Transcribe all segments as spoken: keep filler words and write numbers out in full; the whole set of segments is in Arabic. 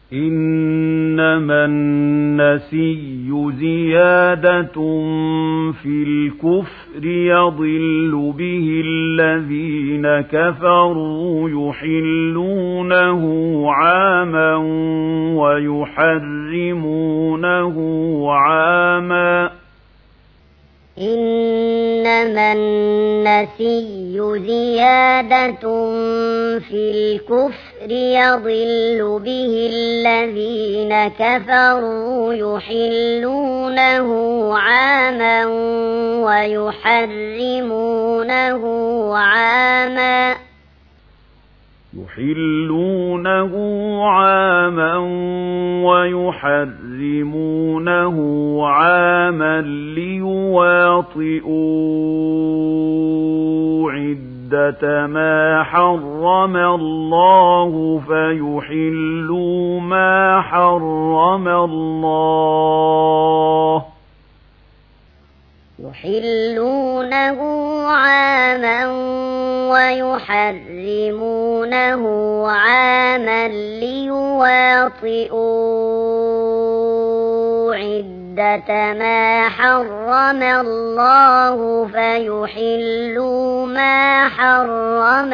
إنما النسي زيادة في الكفر يضل به الذين كفروا يحلونه عاما ويحرمونه عاما إنما النسي زيادة في الكفر يضل به الذين كفروا يحلونه عاما ويحرمونه عاما يحلونه عاما ويحرمونه عاما ليواطئوا عدة ما حرم الله فيحلوا ما حرم الله يحلونه عاما ويحرمونه عاما ليواطئوا عدة ما حرم الله فيحلوا ما حرم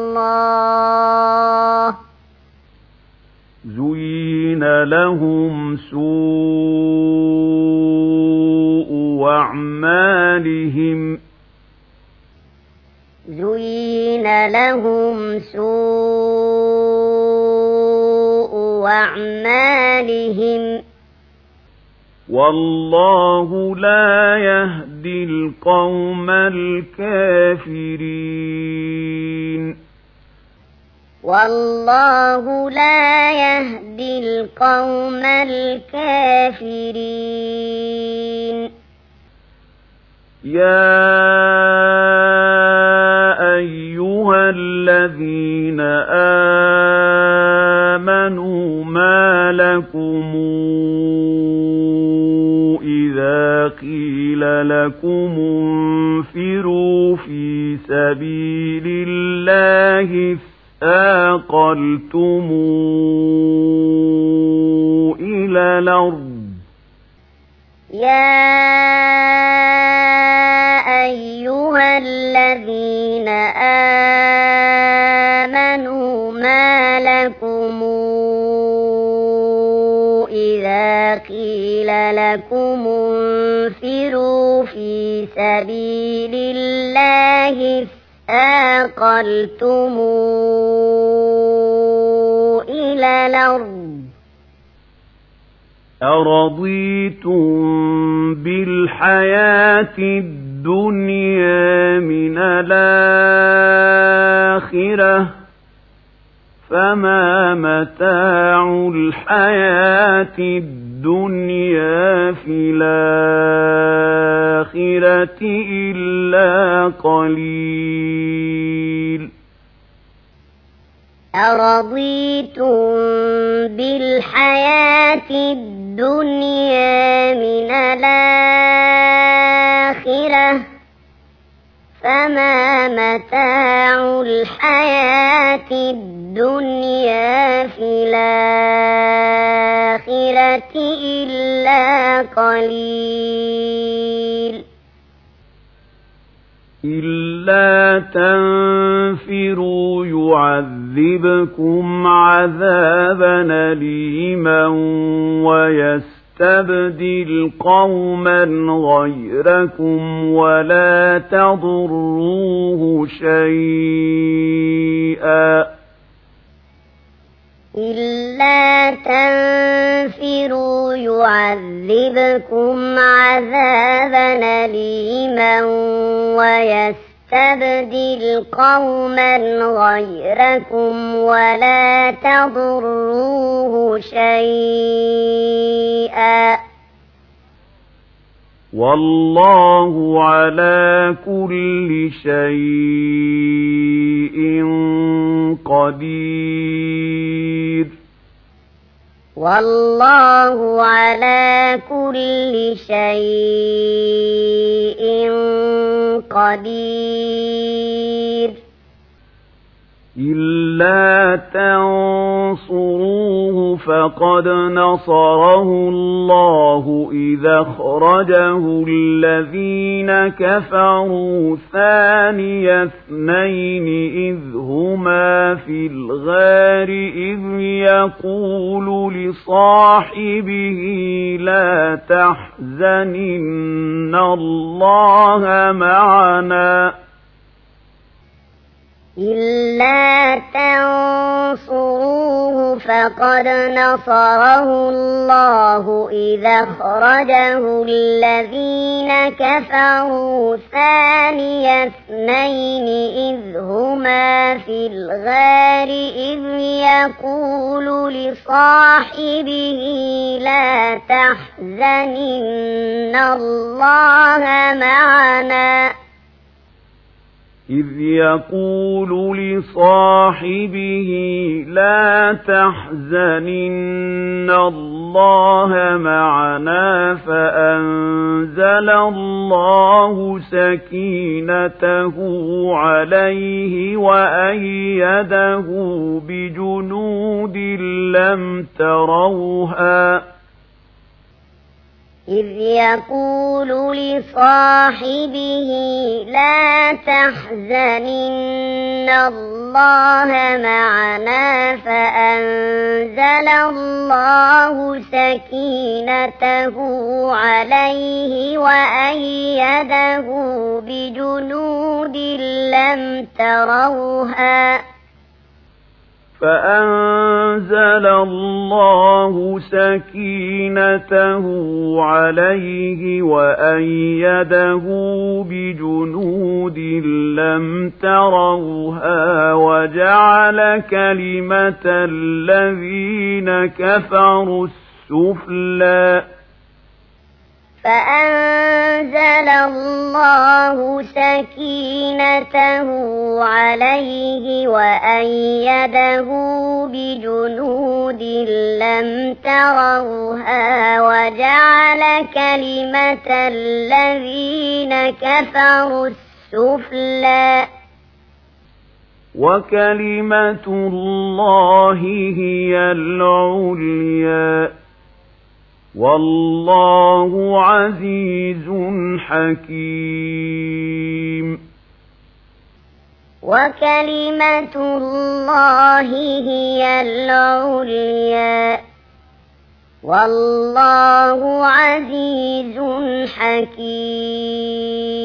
الله زين لهم سوء أعمالهم زين لهم سوء أعمالهم والله لا يهدي القوم الكافرين والله لا يهدي القوم الكافرين يا أيها الذين آمنوا ما لكم إذا قيل لكم انفروا في سبيل الله أثاقلتم إلى الأرض يا أيها الذين آمنوا ما لكم إذا قيل لكم انفروا في سبيل الله أثاقلتم إلى الأرض أرضيتم بالحياة الدنيا من الآخرة فما متاع الحياة الدنيا في الآخرة إلا قليل أرضيتم بالحياة الدنيا من الآخرة فما متاع الحياة الدنيا في الآخرة إلا قليل إلا تنفروا يعذبكم عذابا أليما ويستبدل قوما غيركم ولا تضروه شيئا إلا تنفروا يعذبكم عذابا أليما ويستبدل قوما غيركم ولا تضروه شيئا والله على كل شيء قدير والله على كل شيء قدير إلا تنصروه فقد نصره الله إذا أخرجه الذين كفروا ثاني اثنين إذ هما في الغار إذ يقول لصاحبه لا تحزن إن الله معنا إلا تنصروه فقد نصره الله إذا أخرجه الذين كفروا ثاني اثنين إذ هما في الغار إذ يقول لصاحبه لا تحزن إن الله معنا إذ يقول لصاحبه لا تحزن إن الله معنا فأنزل الله سكينته عليه وأيده بجنود لم تروها إذ يقول لصاحبه لا تحزن إن الله معنا فأنزل الله سكينته عليه وأيده بجنود لم تروها فأنزل الله سكينته عليه وأيده بجنود لم تروها وجعل كلمة الذين كفروا السفلى فأنزل الله سكينته عليه وأيده بجنود لم تروها وجعل كلمة الذين كفروا السفلى وكلمة الله هي العليا والله عزيز حكيم وكلمة الله هي العليا والله عزيز حكيم